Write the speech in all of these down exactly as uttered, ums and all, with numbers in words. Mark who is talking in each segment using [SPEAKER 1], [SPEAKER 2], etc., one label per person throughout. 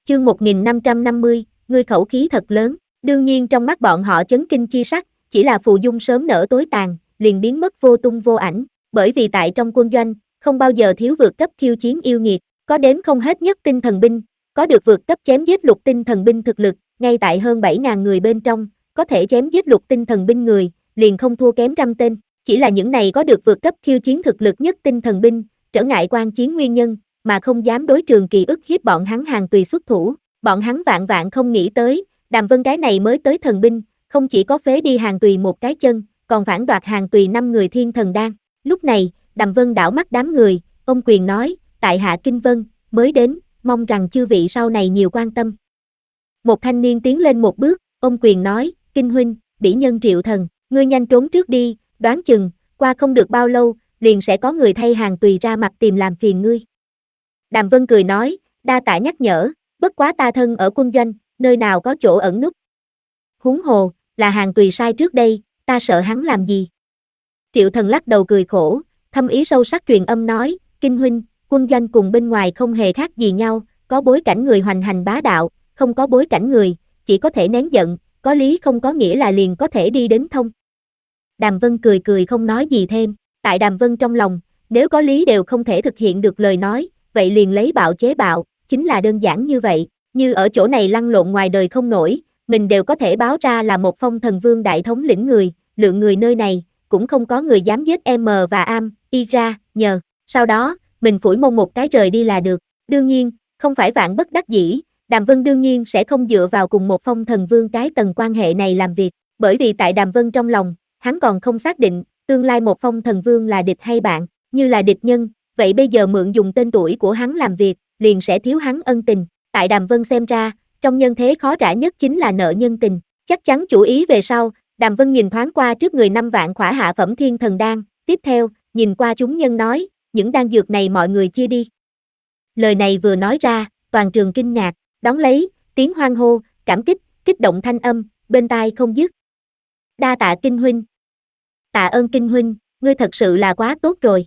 [SPEAKER 1] chương một nghìn năm trăm năm mươi, ngươi khẩu khí thật lớn. Đương nhiên trong mắt bọn họ chấn kinh chi sắc, chỉ là phù dung sớm nở tối tàn, liền biến mất vô tung vô ảnh, bởi vì tại trong quân doanh, không bao giờ thiếu vượt cấp khiêu chiến yêu nghiệt, có đến không hết nhất tinh thần binh, có được vượt cấp chém giết lục tinh thần binh thực lực, ngay tại hơn bảy nghìn người bên trong, có thể chém giết lục tinh thần binh người, liền không thua kém trăm tên, chỉ là những này có được vượt cấp khiêu chiến thực lực nhất tinh thần binh, trở ngại quan chiến nguyên nhân, mà không dám đối Trường Kỳ ức hiếp bọn hắn hàng tùy xuất thủ, bọn hắn vạn vạn không nghĩ tới, Đàm Vân cái này mới tới thần binh, không chỉ có phế đi hàng tùy một cái chân, còn phản đoạt hàng tùy năm người thiên thần đan. Lúc này, Đàm Vân đảo mắt đám người, ông quyền nói, tại hạ Kinh Vân, mới đến, mong rằng chư vị sau này nhiều quan tâm. Một thanh niên tiến lên một bước, ông quyền nói, Kinh huynh, bỉ nhân Triệu Thần, ngươi nhanh trốn trước đi, đoán chừng, qua không được bao lâu, liền sẽ có người thay hàng tùy ra mặt tìm làm phiền ngươi. Đàm Vân cười nói, đa tạ nhắc nhở, bất quá ta thân ở quân doanh, nơi nào có chỗ ẩn núp. Huống hồ, là hàng tùy sai trước đây, ta sợ hắn làm gì. Triệu Thần lắc đầu cười khổ, thâm ý sâu sắc truyền âm nói, Kinh huynh, quân doanh cùng bên ngoài không hề khác gì nhau, có bối cảnh người hoành hành bá đạo, không có bối cảnh người, chỉ có thể nén giận, có lý không có nghĩa là liền có thể đi đến thông. Đàm Vân cười cười không nói gì thêm, tại Đàm Vân trong lòng, nếu có lý đều không thể thực hiện được lời nói, vậy liền lấy bạo chế bạo, chính là đơn giản như vậy, như ở chỗ này lăn lộn ngoài đời không nổi, mình đều có thể báo ra là một phong thần vương đại thống lĩnh người, lượng người nơi này, cũng không có người dám giết em và am, y ra, nhờ, sau đó, mình phủi mông một cái rời đi là được, đương nhiên, không phải vạn bất đắc dĩ, Đàm Vân đương nhiên sẽ không dựa vào cùng một phong thần vương cái tầng quan hệ này làm việc, bởi vì tại Đàm Vân trong lòng, hắn còn không xác định, tương lai một phong thần vương là địch hay bạn, như là địch nhân, vậy bây giờ mượn dùng tên tuổi của hắn làm việc, liền sẽ thiếu hắn ân tình, tại Đàm Vân xem ra, trong nhân thế khó rã nhất chính là nợ nhân tình, chắc chắn chủ ý về sau, Đàm Vân nhìn thoáng qua trước người năm vạn khỏa hạ phẩm thiên thần đan, tiếp theo, nhìn qua chúng nhân nói, những đan dược này mọi người chia đi. Lời này vừa nói ra, toàn trường kinh ngạc, đón lấy, tiếng hoan hô, cảm kích, kích động thanh âm, bên tai không dứt. Đa tạ Kinh huynh. Tạ ơn Kinh huynh, ngươi thật sự là quá tốt rồi.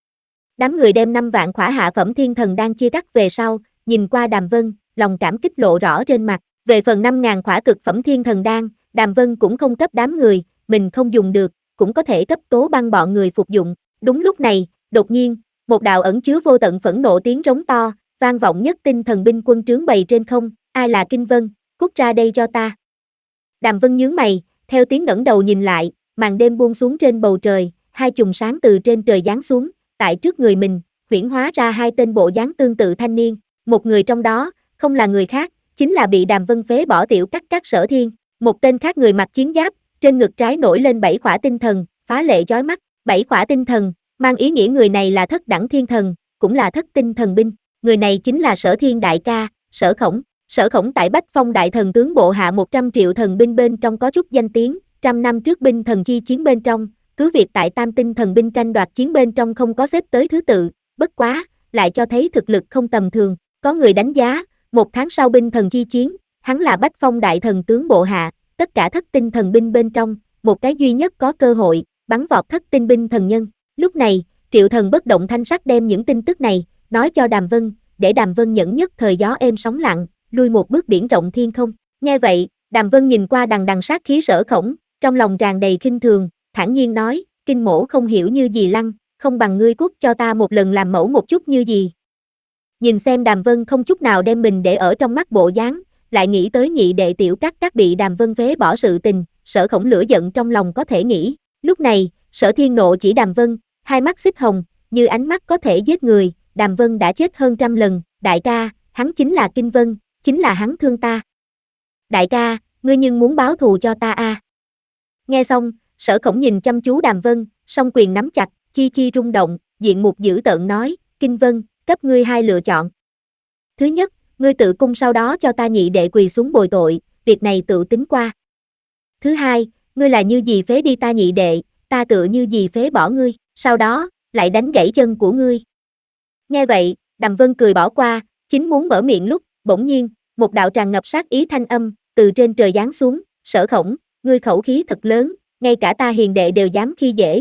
[SPEAKER 1] Đám người đem năm vạn khỏa hạ phẩm thiên thần đan chia cắt về sau, nhìn qua Đàm Vân, lòng cảm kích lộ rõ trên mặt, về phần năm ngàn khỏa cực phẩm thiên thần đan, Đàm Vân cũng không cấp đám người, mình không dùng được, cũng có thể cấp Tố Băng bọn người phục dụng. Đúng lúc này, đột nhiên, một đạo ẩn chứa vô tận phẫn nộ tiếng rống to, vang vọng nhất tinh thần binh quân trướng bày trên không, ai là Kinh Vân, cút ra đây cho ta. Đàm Vân nhướng mày, theo tiếng ngẩng đầu nhìn lại, màn đêm buông xuống trên bầu trời, hai chùm sáng từ trên trời giáng xuống, tại trước người mình, huyễn hóa ra hai tên bộ dáng tương tự thanh niên, một người trong đó, không là người khác, chính là bị Đàm Vân phế bỏ tiểu cắt cắt Sở Thiên, một tên khác người mặc chiến giáp, trên ngực trái nổi lên bảy khỏa tinh thần, phá lệ chói mắt, bảy khỏa tinh thần, mang ý nghĩa người này là thất đẳng thiên thần, cũng là thất tinh thần binh, người này chính là Sở Thiên đại ca, Sở Khổng. Sở Khổng tại Bách Phong đại thần tướng bộ hạ một trăm triệu thần binh bên trong có chút danh tiếng, trăm năm trước binh thần chi chiến bên trong, cứ việc tại tam tinh thần binh tranh đoạt chiến bên trong không có xếp tới thứ tự, bất quá, lại cho thấy thực lực không tầm thường, có người đánh giá, một tháng sau binh thần chi chiến, hắn là Bách Phong đại thần tướng bộ hạ, tất cả thất tinh thần binh bên trong, một cái duy nhất có cơ hội, bắn vọt thất tinh binh thần nhân. Lúc này, Triệu Thần bất động thanh sắc đem những tin tức này, nói cho Đàm Vân, để Đàm Vân nhẫn nhất thời gió êm sóng lặng, lui một bước biển rộng thiên không. Nghe vậy, Đàm Vân nhìn qua đằng đằng sát khí Sở Khổng, trong lòng tràn đầy khinh thường, thản nhiên nói, Kinh mỗ không hiểu như gì lăng, không bằng ngươi cút cho ta một lần làm mẫu một chút như gì. Nhìn xem Đàm Vân không chút nào đem mình để ở trong mắt bộ dáng, lại nghĩ tới nhị đệ tiểu cắt cắt bị Đàm Vân phế bỏ sự tình, Sở Khổng lửa giận trong lòng có thể nghĩ. Lúc này, Sở Thiên nộ chỉ Đàm Vân, hai mắt xích hồng, như ánh mắt có thể giết người, Đàm Vân đã chết hơn trăm lần, đại ca, hắn chính là Kinh Vân, chính là hắn thương ta. Đại ca, ngươi nhưng muốn báo thù cho ta a? À? Nghe xong, Sở Khổng nhìn chăm chú Đàm Vân, song quyền nắm chặt, chi chi rung động, diện mục dữ tợn nói, Kinh Vân, cấp ngươi hai lựa chọn. Thứ nhất, ngươi tự cung sau đó cho ta nhị đệ quỳ xuống bồi tội, việc này tự tính qua. Thứ hai, ngươi là như gì phế đi ta nhị đệ, ta tựa như gì phế bỏ ngươi, sau đó, lại đánh gãy chân của ngươi. Nghe vậy, Đàm Vân cười bỏ qua, chính muốn mở miệng lúc, bỗng nhiên, một đạo tràn ngập sát ý thanh âm, từ trên trời giáng xuống, Sở Khổng, ngươi khẩu khí thật lớn, ngay cả ta hiền đệ đều dám khi dễ.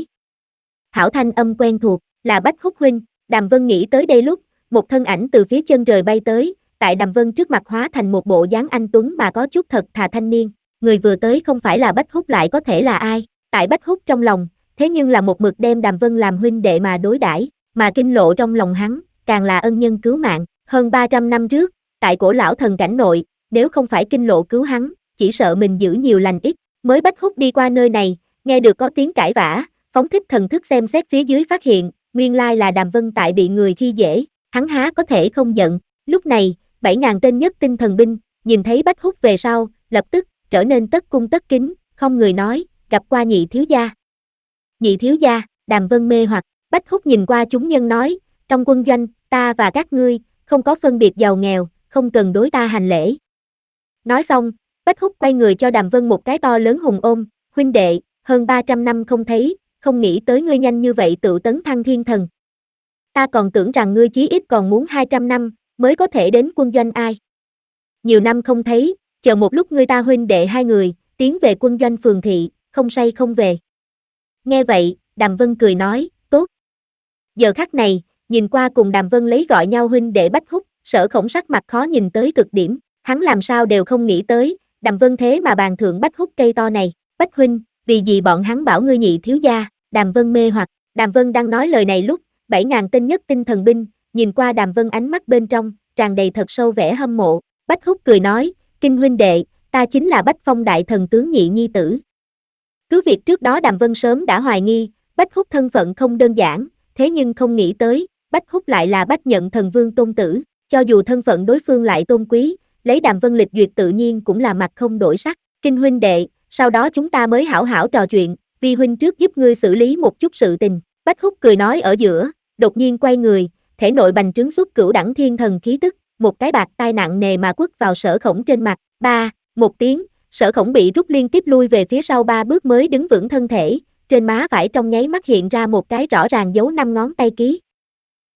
[SPEAKER 1] Hảo thanh âm quen thuộc, là Bách Húc huynh, Đàm Vân nghĩ tới đây lúc, một thân ảnh từ phía chân trời bay tới, tại Đàm Vân trước mặt hóa thành một bộ dáng anh tuấn mà có chút thật thà thanh niên. Người vừa tới không phải là Bách Húc lại có thể là ai? Tại Bách Húc trong lòng, thế nhưng là một mực đem Đàm Vân làm huynh đệ mà đối đãi, mà Kinh Lộ trong lòng hắn, càng là ân nhân cứu mạng. Hơn ba trăm năm trước, tại Cổ Lão Thần cảnh nội, nếu không phải Kinh Lộ cứu hắn, chỉ sợ mình giữ nhiều lành ít. Mới Bách Húc đi qua nơi này, nghe được có tiếng cãi vã, phóng thích thần thức xem xét phía dưới phát hiện, nguyên lai là Đàm Vân tại bị người khi dễ, hắn há có thể không giận. Lúc này, bảy ngàn tên nhất tinh thần binh, nhìn thấy Bách Húc về sau, lập tức trở nên tất cung tất kính, không người nói, gặp qua nhị thiếu gia. Nhị thiếu gia, Đàm Vân mê hoặc, Bách Húc nhìn qua chúng nhân nói, trong quân doanh, ta và các ngươi, không có phân biệt giàu nghèo, không cần đối ta hành lễ. Nói xong, Bách Húc quay người cho Đàm Vân một cái to lớn hùng ôm, huynh đệ, hơn ba trăm năm không thấy, không nghĩ tới ngươi nhanh như vậy tự tấn thăng thiên thần. Ta còn tưởng rằng ngươi chí ít còn muốn hai trăm năm, mới có thể đến quân doanh ai. Nhiều năm không thấy, chờ một lúc ngươi ta huynh đệ hai người, tiến về quân doanh phường thị, không say không về. Nghe vậy, Đàm Vân cười nói, tốt. Giờ khắc này, nhìn qua cùng Đàm Vân lấy gọi nhau huynh đệ Bách Húc, Sở Khổng sắc mặt khó nhìn tới cực điểm, hắn làm sao đều không nghĩ tới, Đàm Vân thế mà bàn thượng Bách Húc cây to này. Bách huynh, vì gì bọn hắn bảo ngươi nhị thiếu gia? Đàm Vân mê hoặc, Đàm Vân đang nói lời này lúc, bảy ngàn tên nhất tinh thần binh, nhìn qua Đàm Vân ánh mắt bên trong, tràn đầy thật sâu vẻ hâm mộ. Bách Húc cười nói, Kinh huynh đệ, ta chính là Bách Phong đại thần tướng nhị nhi tử. Cứ việc trước đó Đàm Vân sớm đã hoài nghi, Bách Húc thân phận không đơn giản, thế nhưng không nghĩ tới, Bách Húc lại là Bách Nhận thần vương tôn tử, cho dù thân phận đối phương lại tôn quý, lấy Đàm Vân lịch duyệt tự nhiên cũng là mặt không đổi sắc. Kinh huynh đệ, sau đó chúng ta mới hảo hảo trò chuyện, vi huynh trước giúp ngươi xử lý một chút sự tình. Bách Húc cười nói ở giữa, đột nhiên quay người, thể nội bành trướng xuất cửu đẳng thiên thần khí tức, một cái bạc tai nặng nề mà quất vào Sở Khổng trên mặt. Ba, một tiếng, Sở Khổng bị rút liên tiếp lui về phía sau ba bước mới đứng vững thân thể, trên má phải trong nháy mắt hiện ra một cái rõ ràng dấu năm ngón tay ký.